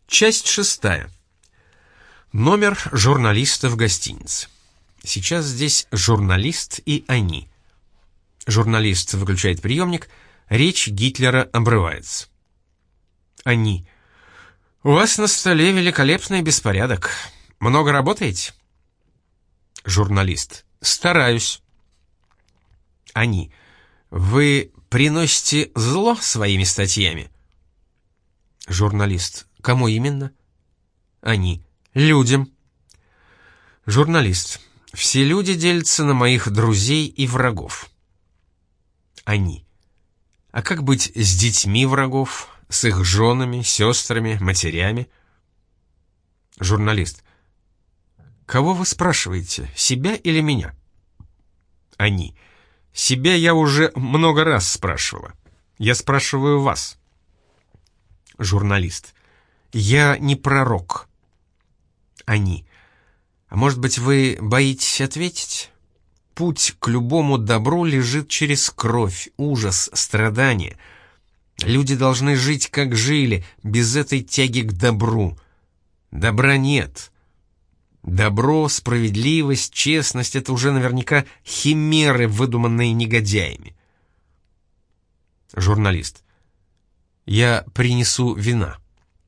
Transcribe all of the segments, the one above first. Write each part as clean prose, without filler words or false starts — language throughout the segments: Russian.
Часть 6. Номер журналиста в гостинице. Сейчас здесь журналист и они. Журналист выключает приемник, речь Гитлера обрывается. Они. У вас на столе великолепный беспорядок. Много работаете? Журналист. Стараюсь. Они. Вы приносите зло своими статьями? Журналист. Кому именно? Они. Людям. Журналист. Все люди делятся на моих друзей и врагов. Они. А как быть с детьми врагов, с их женами, сестрами, матерями? Журналист. Кого вы спрашиваете, себя или меня? Они. Себя я уже много раз спрашивала. Я спрашиваю вас. Журналист. Я не пророк. Они. А может быть, вы боитесь ответить? Путь к любому добру лежит через кровь, ужас, страдания. Люди должны жить, как жили, без этой тяги к добру. Добра нет. Добро, справедливость, честность — это уже наверняка химеры, выдуманные негодяями. Журналист. Я принесу вина.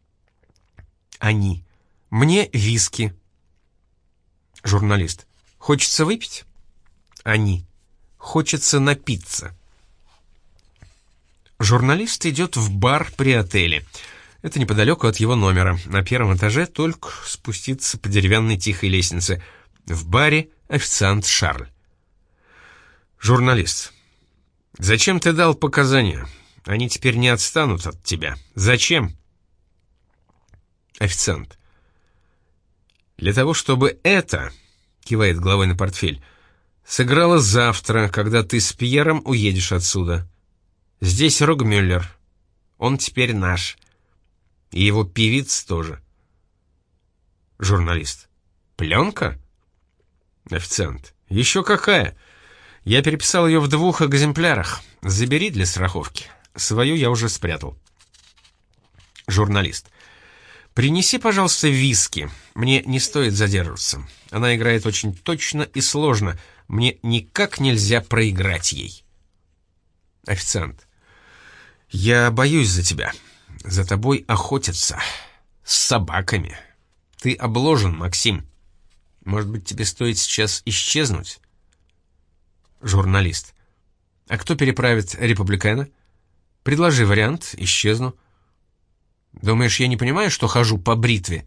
Они. Мне виски. Журналист. Хочется выпить? Они. Хочется напиться. Журналист идет в бар при отеле. Это неподалеку от его номера. На первом этаже только спуститься по деревянной тихой лестнице. В баре официант Шарль. Журналист. Зачем ты дал показания? Они теперь не отстанут от тебя. Зачем? Официант. Для того, чтобы это, кивает головой на портфель, сыграло завтра, когда ты с Пьером уедешь отсюда. Здесь Рогмюллер. Он теперь наш. И его певиц тоже. Журналист. Пленка? Официант. Еще какая? Я переписал ее в 2 экземплярах. Забери для страховки. Свою я уже спрятал. Журналист. Принеси, пожалуйста, виски. Мне не стоит задерживаться. Она играет очень точно и сложно. Мне никак нельзя проиграть ей. Официант. Я боюсь за тебя. За тобой охотятся. С собаками. Ты обложен, Максим. Может быть, тебе стоит сейчас исчезнуть? Журналист. А кто переправит републикана? Предложи вариант, исчезну. Думаешь, я не понимаю, что хожу по бритве?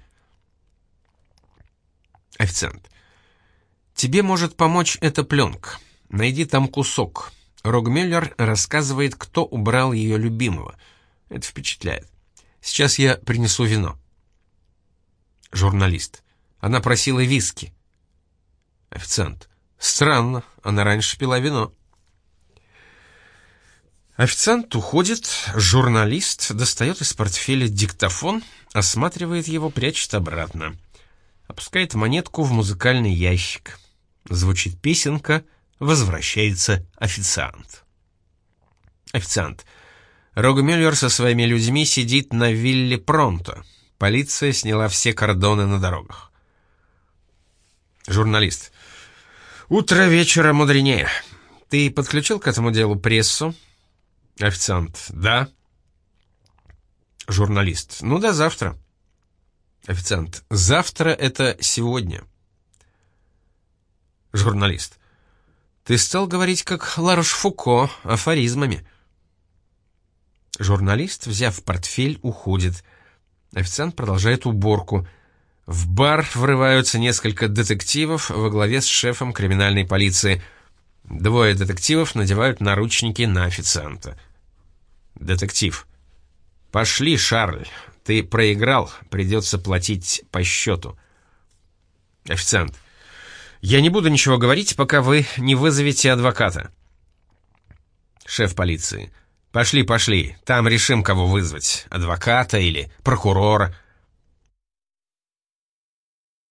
Официант. Тебе может помочь эта пленка. Найди там кусок. Рогмюллер рассказывает, кто убрал ее любимого. Это впечатляет. Сейчас я принесу вино. Журналист. Она просила виски. Официант. Странно, она раньше пила вино. Официант уходит, журналист достает из портфеля диктофон, осматривает его, прячет обратно. Опускает монетку в музыкальный ящик. Звучит песенка, возвращается официант. Официант. Рогмюллер со своими людьми сидит на вилле Пронто. Полиция сняла все кордоны на дорогах. Журналист. Утро вечера мудренее. Ты подключил к этому делу прессу? Официант. Да. Журналист. Ну, до завтра. Официант. Завтра — это сегодня. Журналист. Ты стал говорить как Ларош-Фуко, афоризмами. Журналист, взяв портфель, уходит. Официант продолжает уборку. В бар врываются несколько детективов во главе с шефом криминальной полиции. 2 детективов надевают наручники на официанта. Детектив. Пошли, Шарль. Ты проиграл, придется платить по счету. Официант. Я не буду ничего говорить, пока вы не вызовете адвоката. Шеф полиции. Пошли, там решим, кого вызвать. Адвоката или прокурора.